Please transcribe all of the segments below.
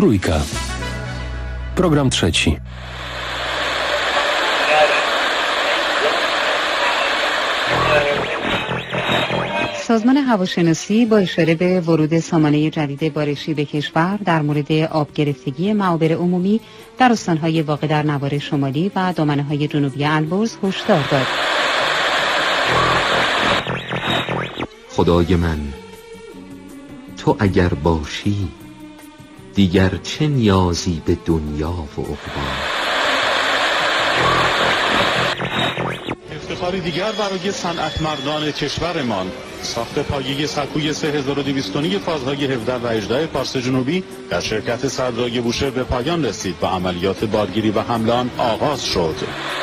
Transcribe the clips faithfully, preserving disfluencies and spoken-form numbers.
Trójka. Program trzeci. سازمان هواشناسی با اشاره به ورود سامانه جدید بارشی به کشور در مورد آب گرفتگی معابر عمومی در استان‌های واقع در نوار شمالی و دامنه‌های جنوبی البرز هشدار داد. خدای من، تو اگر باشی دیگر چه نیازی به دنیا و عقبی. افتخاری دیگر برای صنعتمندان کشورمان، ساخت پایه سکوی سه هزار و دویست و نه فازهای هفده و هجده پارس جنوبی در شرکت صدرای بوشهر به پایان رسید و عملیات بارگیری و حمل آن آغاز شد.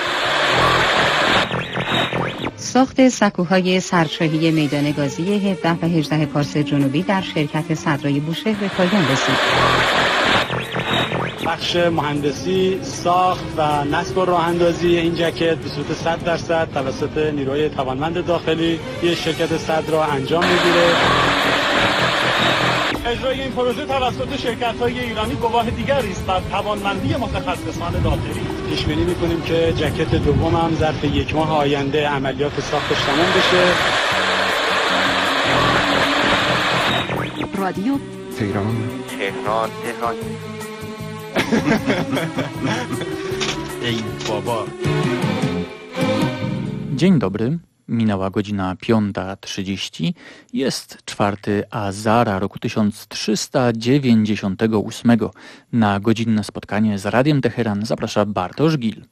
ساخت سکوهای سرشاهی میدان گازی هفده و هجده پارس جنوبی در شرکت صدرای بوشهر به پایان رسید. بخش مهندسی، ساخت و نصب و راه اندازی این جاکت به صورت صد درصد توسط نیروی توانمند داخلی یک شرکت صدرا انجام میگیره. اجرای این پروژه توسط شرکت‌های ایرانی گواه دیگری است بر توانمندی متخصصان داخلی. پیش بینی می‌کنیم که جاکت دوم هم ظرف یک ماه آینده عملیات ساختش تمام بشه. رادیو تهران تهران تهران ای بابا. Dzień dobry. Minęła godzina piąta trzydzieści. Jest czwarty Azara roku tysiąc trzysta dziewięćdziesiątego ósmego. Na godzinne spotkanie z Radiem Teheran zaprasza Bartosz Gil.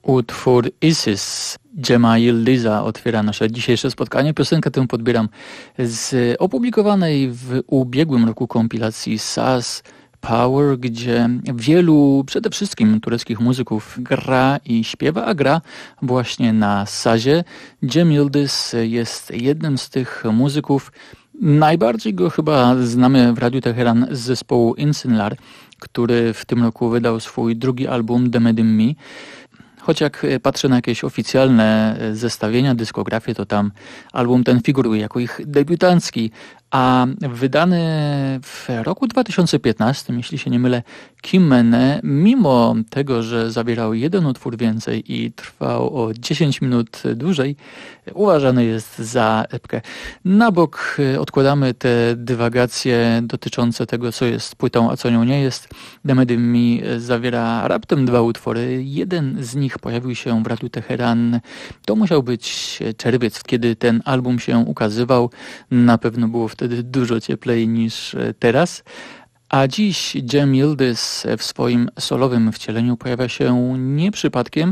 Utwór Isis Cema Yıldıza otwiera nasze dzisiejsze spotkanie. Piosenkę tę podbieram z opublikowanej w ubiegłym roku kompilacji Saz Power, gdzie wielu, przede wszystkim tureckich muzyków gra i śpiewa, a gra właśnie na sazie. Cem Yıldız jest jednym z tych muzyków. Najbardziej go chyba znamy w Radiu Teheran z zespołu Insinlar, który w tym roku wydał swój drugi album Demedim Mi. Choć jak patrzę na jakieś oficjalne zestawienia, dyskografię, to tam album ten figuruje jako ich debiutancki, a wydany w roku dwa tysiące piętnastym, jeśli się nie mylę, Kimene, mimo tego, że zawierał jeden utwór więcej i trwał o dziesięć minut dłużej, uważany jest za epkę. Na bok odkładamy te dywagacje dotyczące tego, co jest płytą, a co nią nie jest. Demedim Mi zawiera raptem dwa utwory. Jeden z nich pojawił się w Radiu Teheran. To musiał być czerwiec, kiedy ten album się ukazywał. Na pewno było wtedy dużo cieplej niż teraz. A dziś Cem Yıldız w swoim solowym wcieleniu pojawia się nie przypadkiem.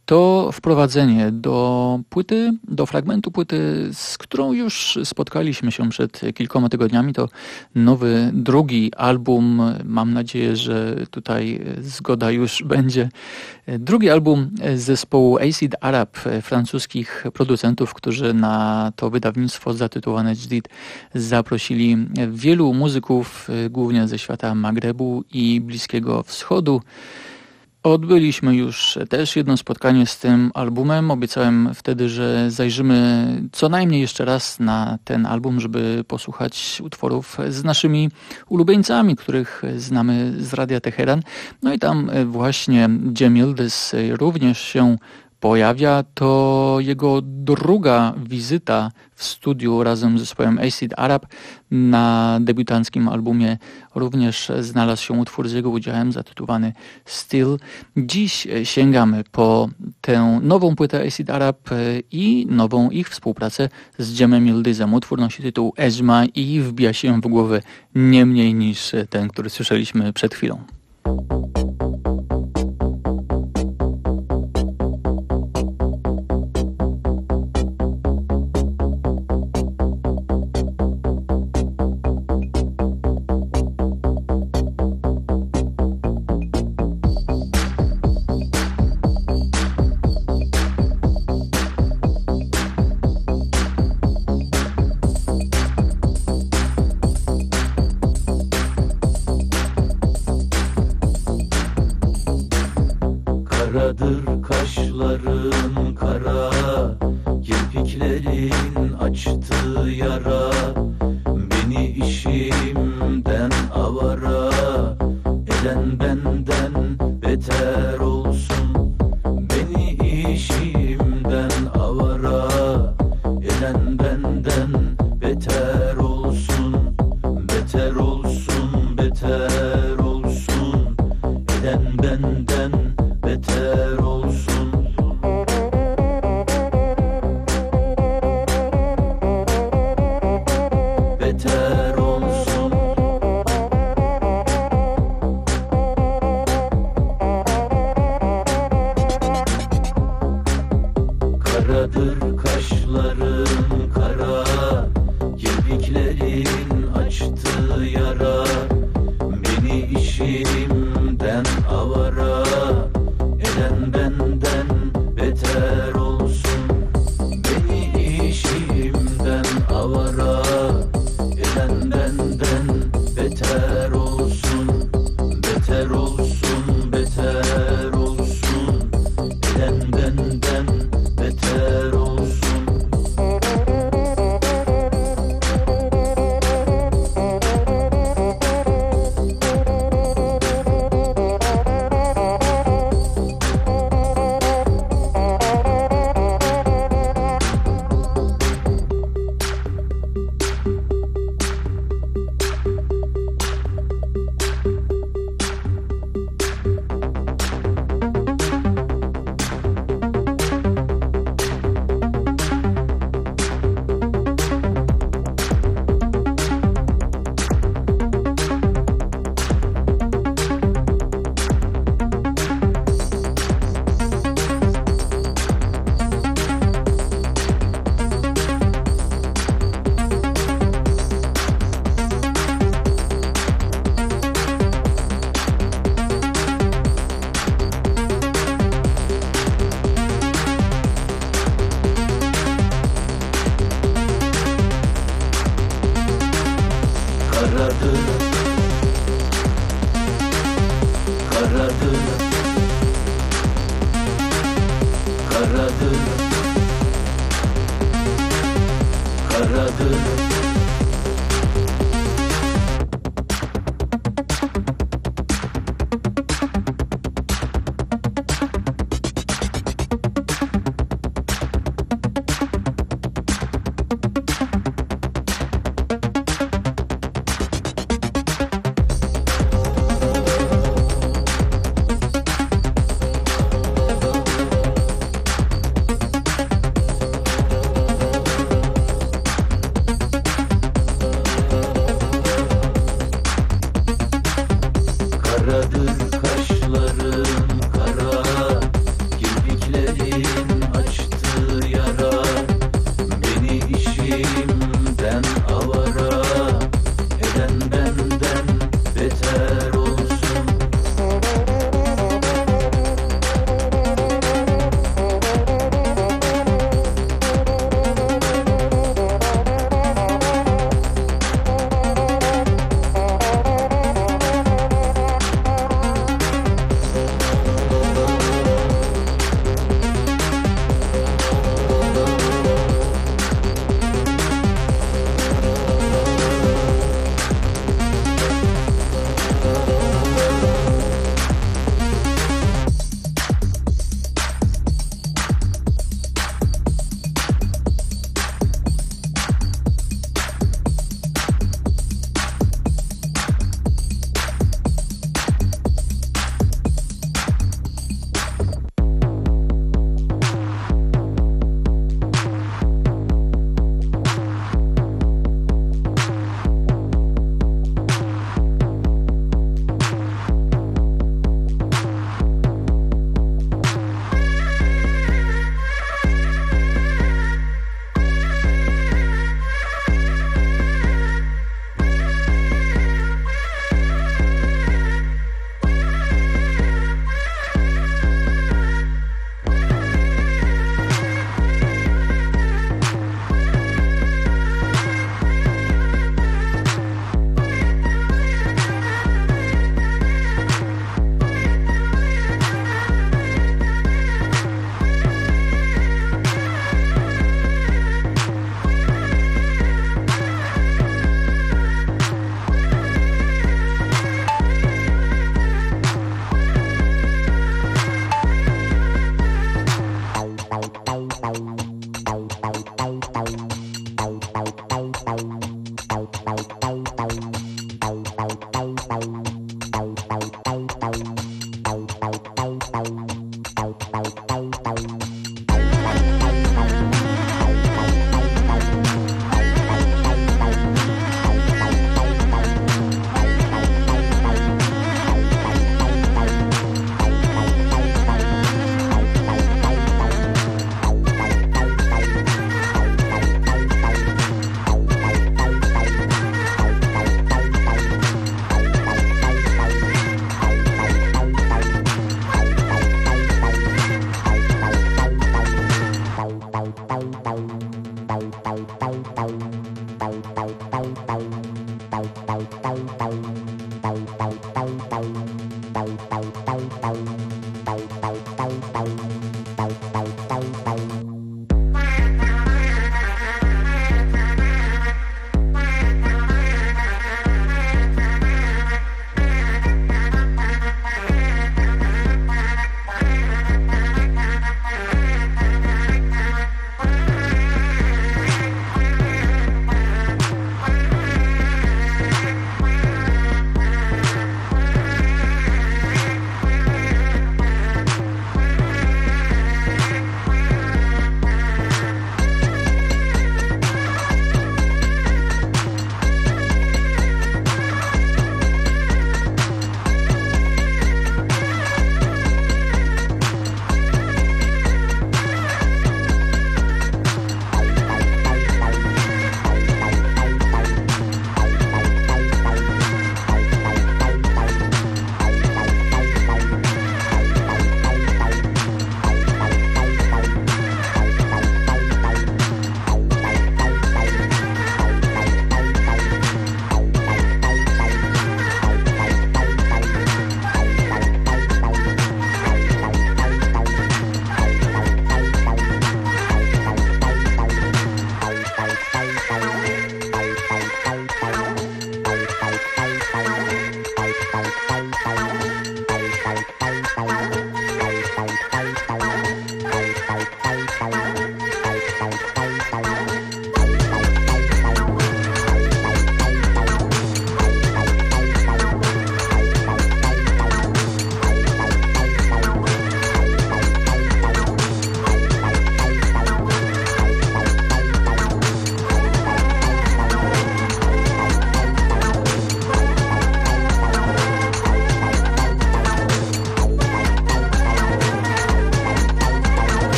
To wprowadzenie do płyty, do fragmentu płyty, z którą już spotkaliśmy się przed kilkoma tygodniami. To nowy, drugi album. Mam nadzieję, że tutaj zgoda już będzie. Drugi album zespołu Acid Arab, francuskich producentów, którzy na to wydawnictwo zatytułowane Jdid zaprosili wielu muzyków, głównie ze świata Magrebu i Bliskiego Wschodu. Odbyliśmy już też jedno spotkanie z tym albumem. Obiecałem wtedy, że zajrzymy co najmniej jeszcze raz na ten album, żeby posłuchać utworów z naszymi ulubieńcami, których znamy z Radia Teheran. No i tam właśnie Cem Yıldız również się pojawia. To jego druga wizyta w studiu razem z zespołem Acid Arab. Na debiutanckim albumie również znalazł się utwór z jego udziałem zatytułowany Still. Dziś sięgamy po tę nową płytę Acid Arab i nową ich współpracę z Cemem Yıldızem. Utwór nosi tytuł Ejma i wbija się w głowę nie mniej niż ten, który słyszeliśmy przed chwilą. Karadır kaşların kara, kirpiklerin açtığı yara, beni işimden avara eden benden beter olsun. Beni işimden avara eden benden beter olsun. Beter olsun, beter olsun, eden benden beter olsun. Beter olsun. Karadır kaşların kara, kirpiklerin açtığı yara, beni işimden avara eden benden beter olsun. Beni işimden avara eden benden beter olsun. Beter olsun, beter olsun, eden benden beter olsun. Karadır, karadır, karadır.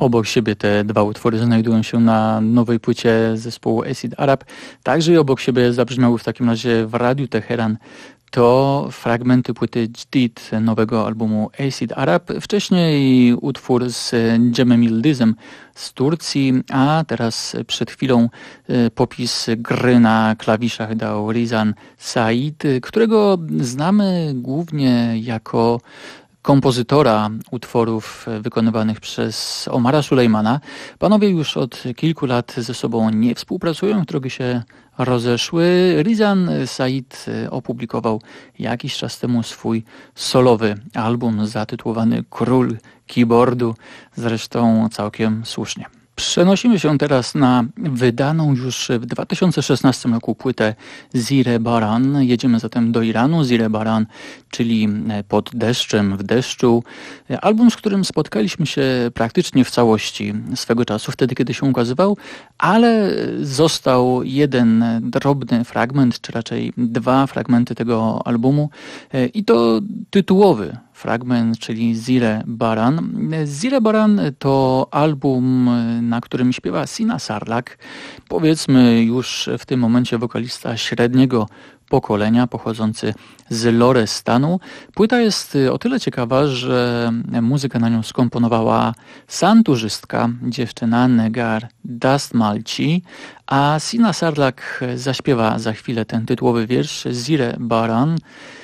obok siebie te dwa utwory znajdują się na nowej płycie zespołu Acid Arab. Także i obok siebie zabrzmiały w takim razie w Radiu Teheran to fragmenty płyty Jdid, nowego albumu Acid Arab. Wcześniej utwór z Cemem Yıldızem z Turcji, a teraz przed chwilą popis gry na klawiszach dał Rizan Said, którego znamy głównie jako kompozytora utworów wykonywanych przez Omara Sulejmana. Panowie już od kilku lat ze sobą nie współpracują, drogi się rozeszły. Rizan Said opublikował jakiś czas temu swój solowy album zatytułowany Król Keyboardu, zresztą całkiem słusznie. Przenosimy się teraz na wydaną już w dwa tysiące szesnastym roku płytę Zire Baran. Jedziemy zatem do Iranu. Zire Baran, czyli Pod deszczem, w deszczu. Album, z którym spotkaliśmy się praktycznie w całości swego czasu, wtedy kiedy się ukazywał, ale został jeden drobny fragment, czy raczej dwa fragmenty tego albumu i to tytułowy fragment, czyli Zire Baran. Zire Baran to album, na którym śpiewa Sina Sarlak, powiedzmy już w tym momencie wokalista średniego pokolenia, pochodzący z Lorestanu. Płyta jest o tyle ciekawa, że muzykę na nią skomponowała santurzystka, dziewczyna Negar Dastmalci, a Sina Sarlak zaśpiewa za chwilę ten tytułowy wiersz Zire Baran.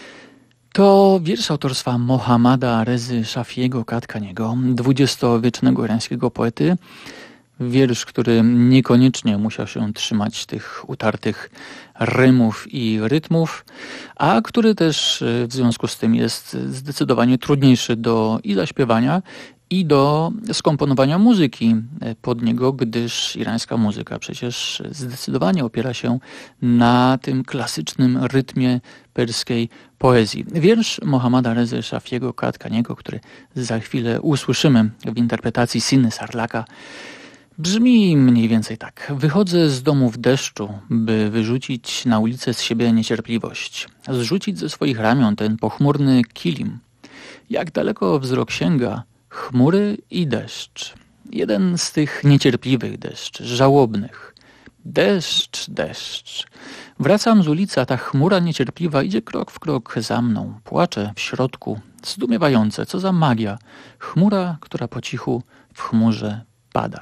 To wiersz autorstwa Mohammada Rezy Szafiego Katkaniego, dwudziestowiecznego irańskiego poety. Wiersz, który niekoniecznie musiał się trzymać tych utartych rymów i rytmów, a który też w związku z tym jest zdecydowanie trudniejszy do i zaśpiewania, i do skomponowania muzyki pod niego, gdyż irańska muzyka przecież zdecydowanie opiera się na tym klasycznym rytmie perskiej poezji. Wiersz Mohammada Rezy Szafiego Katkaniego, który za chwilę usłyszymy w interpretacji Siny Sarlaka, brzmi mniej więcej tak. Wychodzę z domu w deszczu, by wyrzucić na ulicę z siebie niecierpliwość, zrzucić ze swoich ramion ten pochmurny kilim. Jak daleko wzrok sięga, chmury i deszcz. Jeden z tych niecierpliwych deszcz, żałobnych. Deszcz, deszcz. Wracam z ulicy, a ta chmura niecierpliwa idzie krok w krok za mną. Płacze w środku, zdumiewające, co za magia. Chmura, która po cichu w chmurze pada.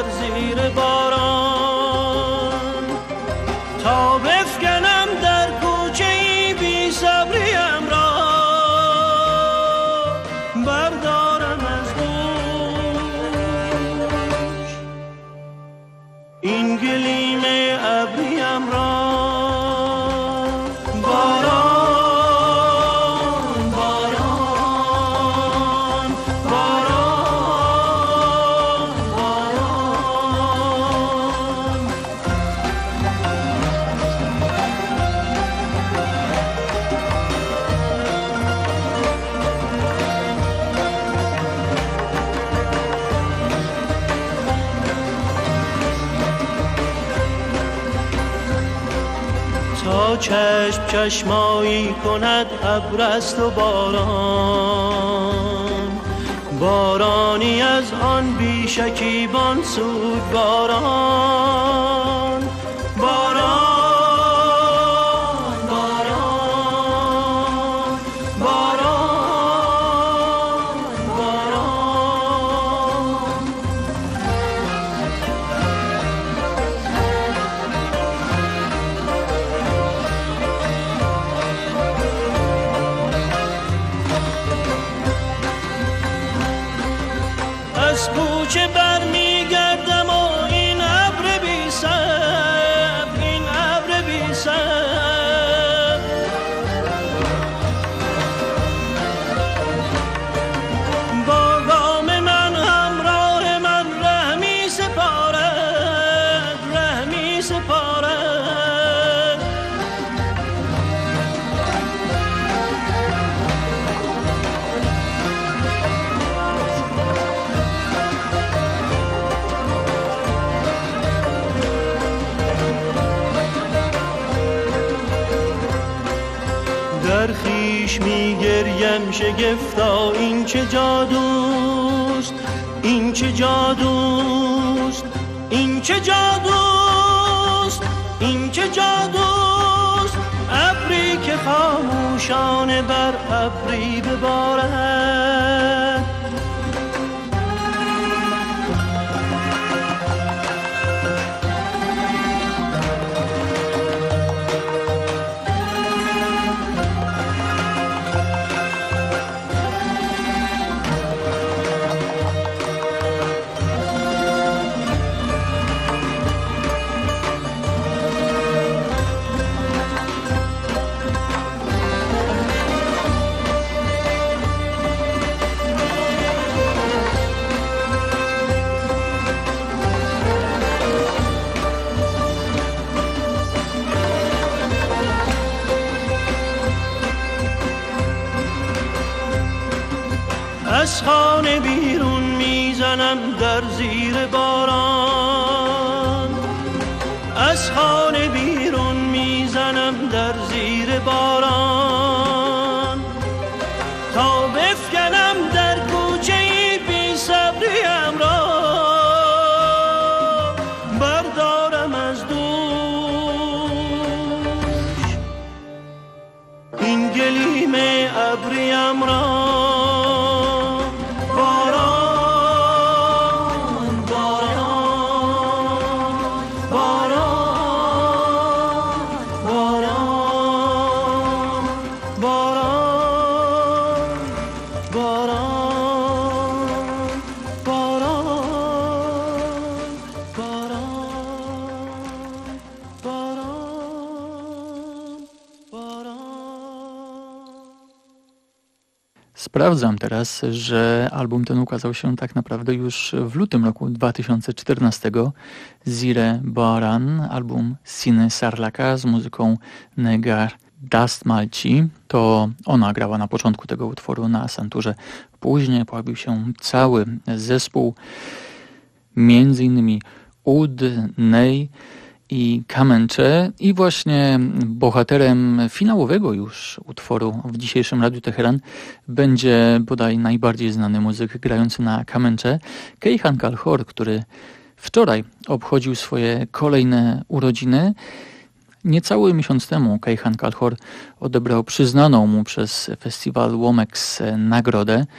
در زیر باران تا بفکنم در کوچه ای بی صبریم را بردارم از دوش این گلیم ابریم را چشم چشمایی کند ابر است و باران بارانی از آن بی شکیبان سوگ باران باران باران باران باران از کوچه برمیگردم و این ابر بی سر این ابر بی سر با گام من همراه من رحمی سپارد رحمی سپارد در خویش میگریم شگفتا این چه جادوست این چه جادوست این چه جادوست این چه جادوست ابری که خاموشانه بر ابری ببارد از خانه بیرون میزنم در زیر باران از خانه بیرون میزنم در زیر باران تا بفکنم در کوچه ای بی صبریم را بردارم از دوش این گلیم ابریم را Sprawdzam teraz, że album ten ukazał się tak naprawdę już w lutym roku dwa tysiące czternastego. Zire Baran, album Sine Sarlaka z muzyką Negar Dastmalci. To ona grała na początku tego utworu na santurze. Później pojawił się cały zespół, między innymi Ud, Nej i Kamencze, i właśnie bohaterem finałowego już utworu w dzisiejszym Radiu Teheran będzie bodaj najbardziej znany muzyk grający na Kamencze, Keyhan Kalhor, który wczoraj obchodził swoje kolejne urodziny. Niecały miesiąc temu Keyhan Kalhor odebrał przyznaną mu przez festiwal Womex nagrodę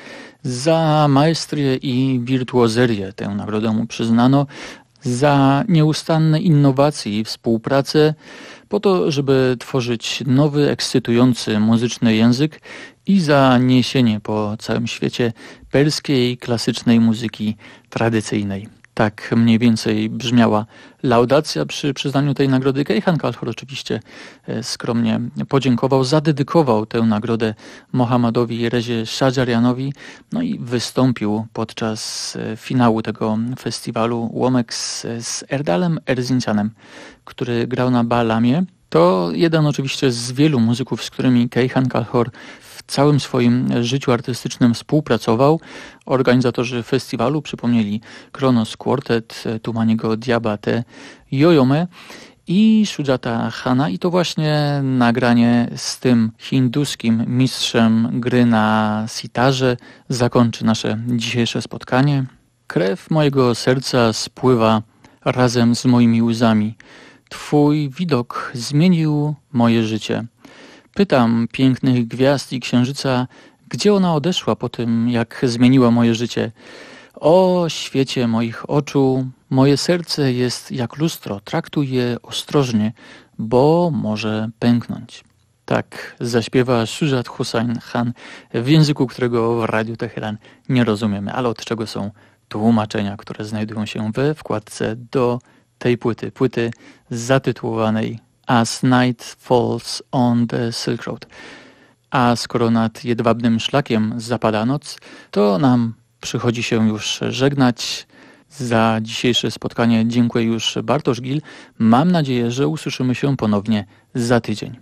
Za maestrię i wirtuozerię tę nagrodę mu przyznano, za nieustanne innowacje i współpracę po to, żeby tworzyć nowy, ekscytujący muzyczny język i za niesienie po całym świecie perskiej klasycznej muzyki tradycyjnej. Tak mniej więcej brzmiała laudacja przy przyznaniu tej nagrody. Kejhan Kalhor oczywiście skromnie podziękował, zadedykował tę nagrodę Mohammadowi Rezie Shajarianowi, no i wystąpił podczas finału tego festiwalu łomek z, z Erdalem Erzincanem, który grał na Baalamie. To jeden oczywiście z wielu muzyków, z którymi Kejhan Kalhor w całym swoim życiu artystycznym współpracował. Organizatorzy festiwalu przypomnieli Kronos Quartet, Tumaniego Diabate, Jojome i Sujata Khana, i to właśnie nagranie z tym hinduskim mistrzem gry na sitarze zakończy nasze dzisiejsze spotkanie. Krew mojego serca spływa razem z moimi łzami. Twój widok zmienił moje życie. Pytam pięknych gwiazd i księżyca, gdzie ona odeszła po tym, jak zmieniła moje życie. O świecie moich oczu, moje serce jest jak lustro, traktuj je ostrożnie, bo może pęknąć. Tak zaśpiewa Shujat Hussain Khan w języku, którego w Radiu Teheran nie rozumiemy, ale od czego są tłumaczenia, które znajdują się we wkładce do tej płyty, płyty zatytułowanej As Night Falls on the Silk Road. A skoro nad jedwabnym szlakiem zapada noc, to nam przychodzi się już żegnać. Za dzisiejsze spotkanie dziękuję już Bartosz Gil. Mam nadzieję, że usłyszymy się ponownie za tydzień.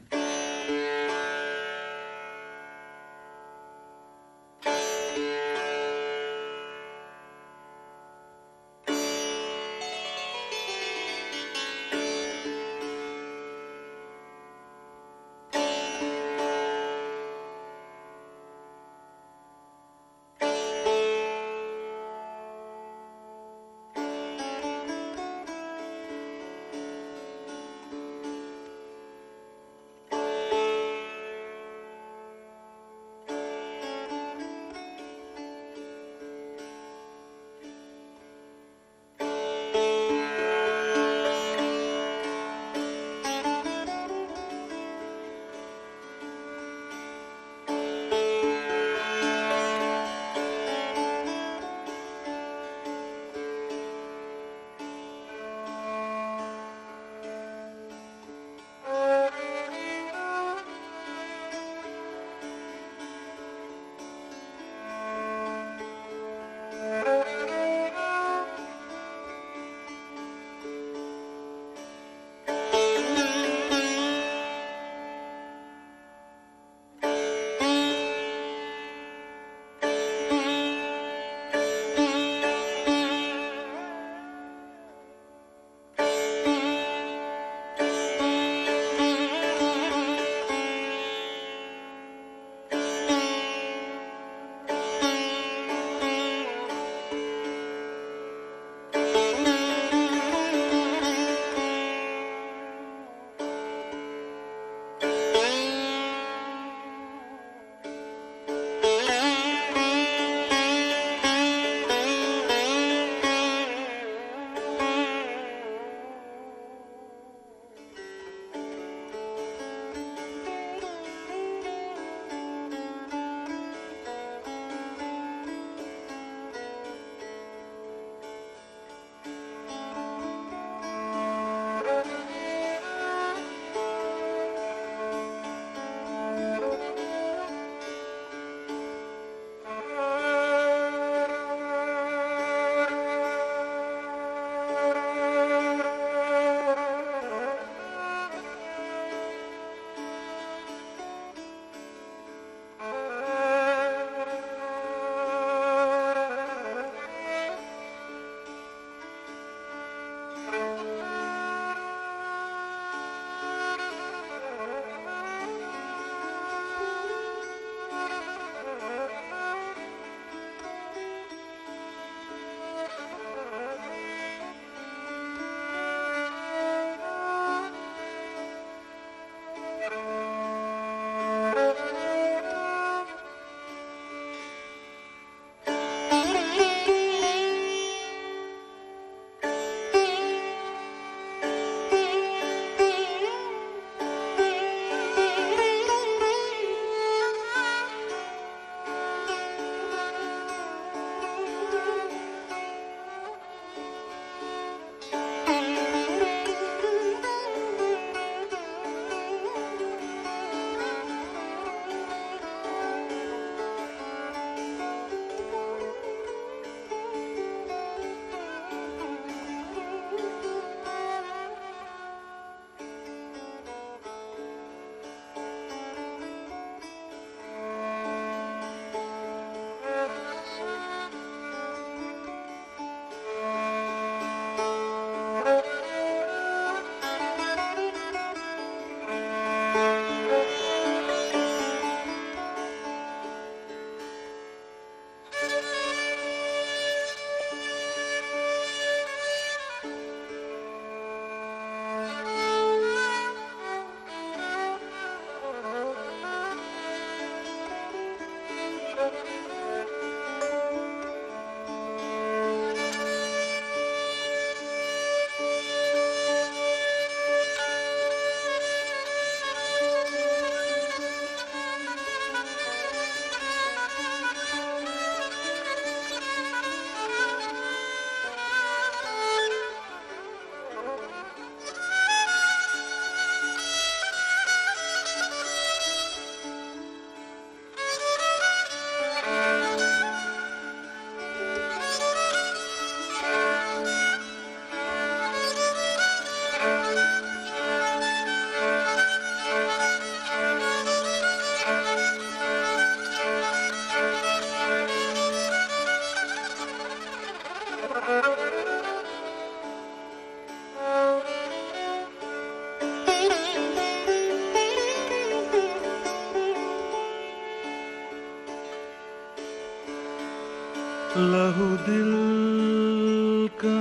लहू दिल का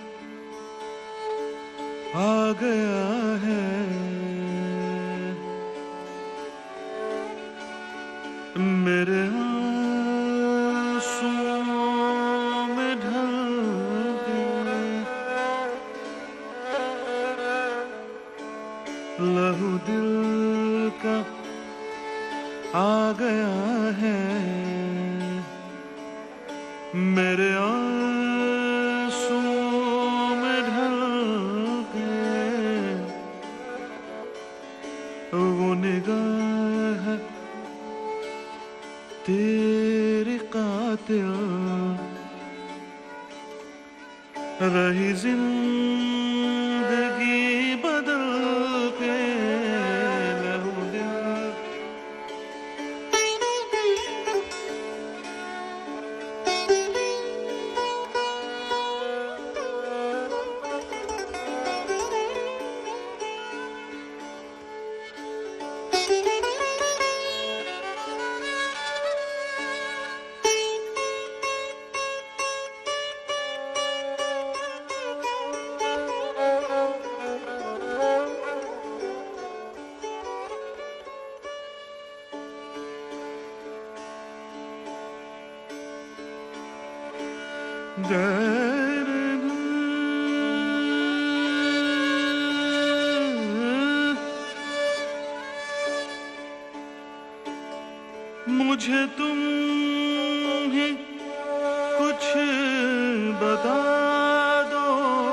आ गया है, मेरे आंसुओं में ढल गए। लहू दिल का आ गया है, मेरे आंसुओं में ढल गए। वो निगाह तेरी कातिल रही जिंदगी बदल के। लहू दिल मुझे तुम ही कुछ बता दो,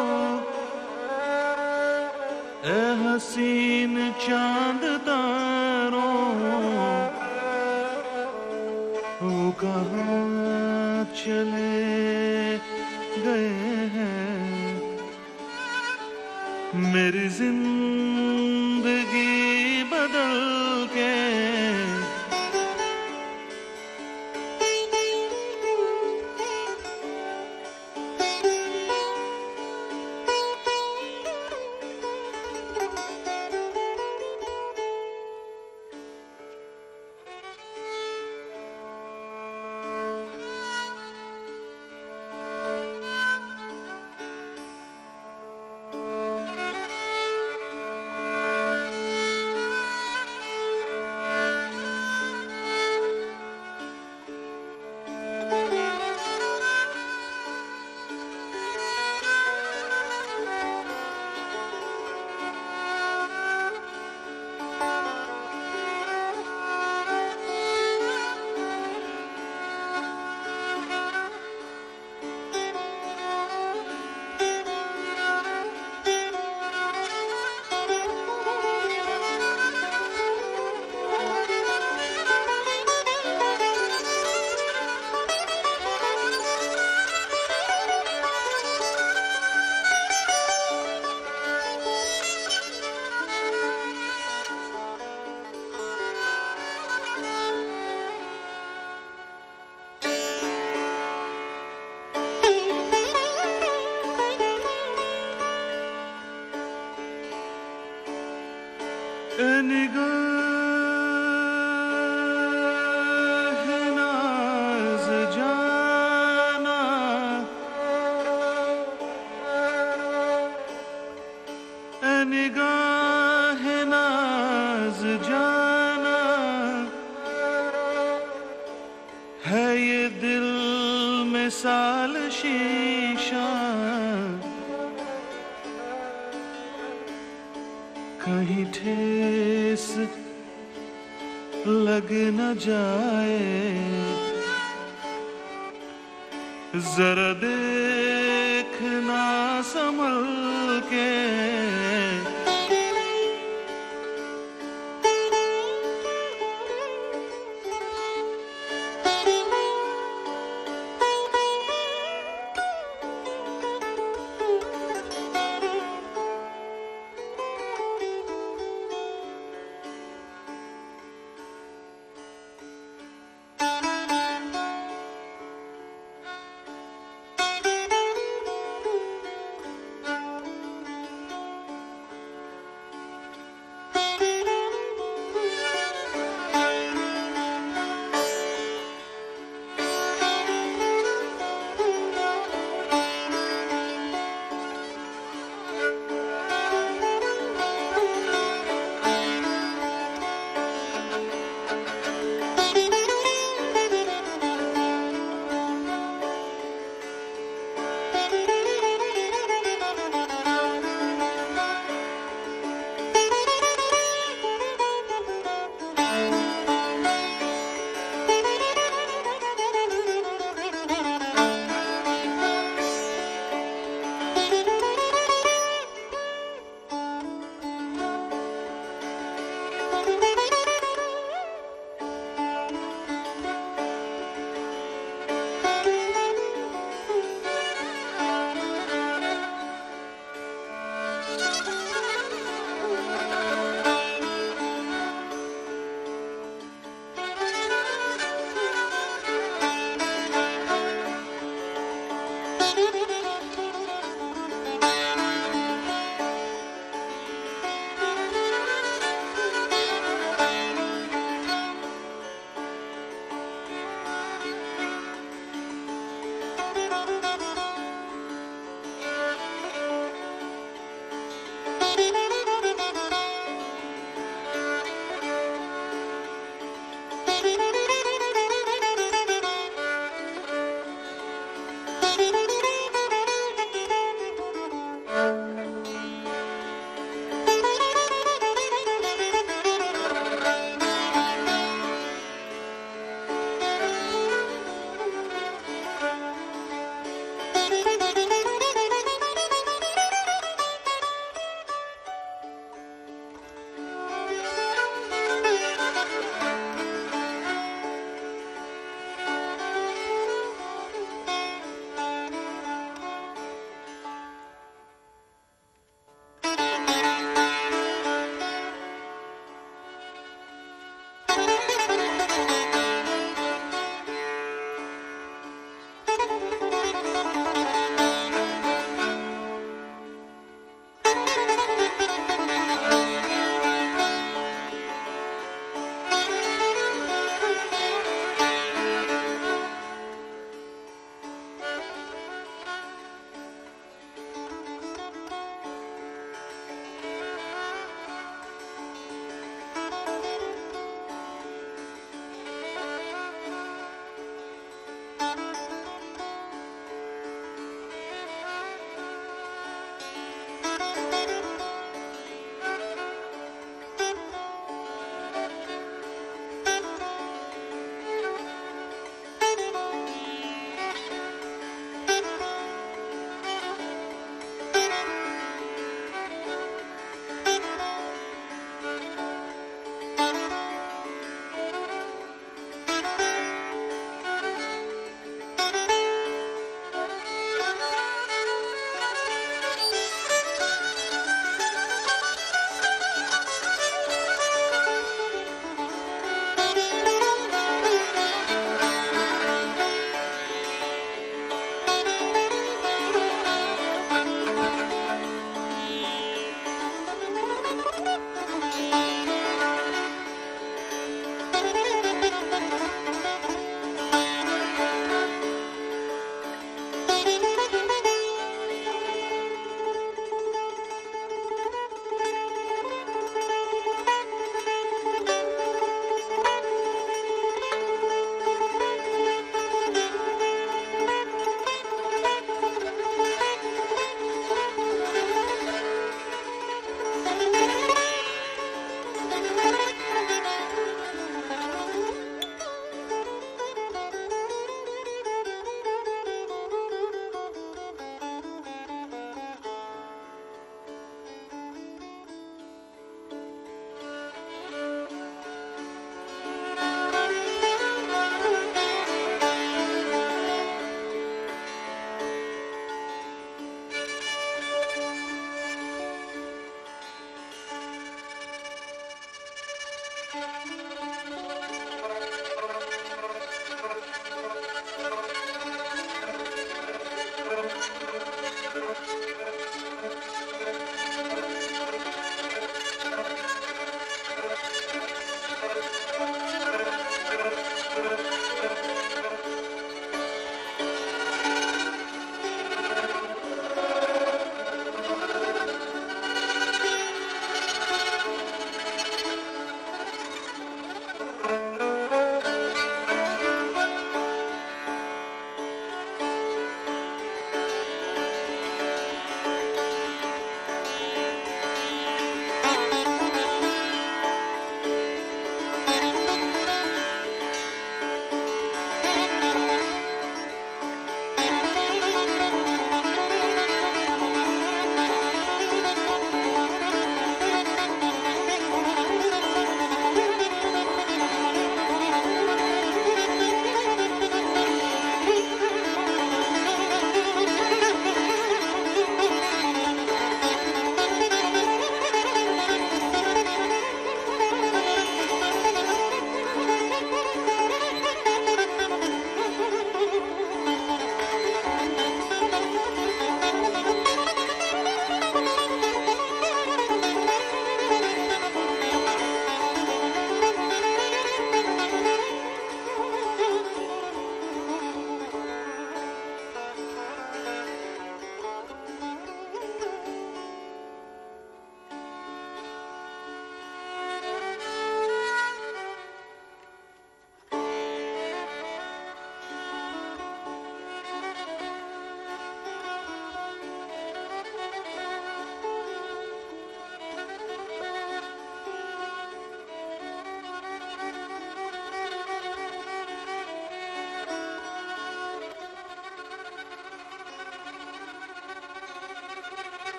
ए हसीन चांद तारों, वो कहाँ चले गए हैं। मेरी जिंदगी बदल के। निगाह नाज़ जाना, निगाह नाज़ जाना, है ये दिल मिसाल शीशा, कहीं ठेस लग न जाए, जरा देखना संभल के।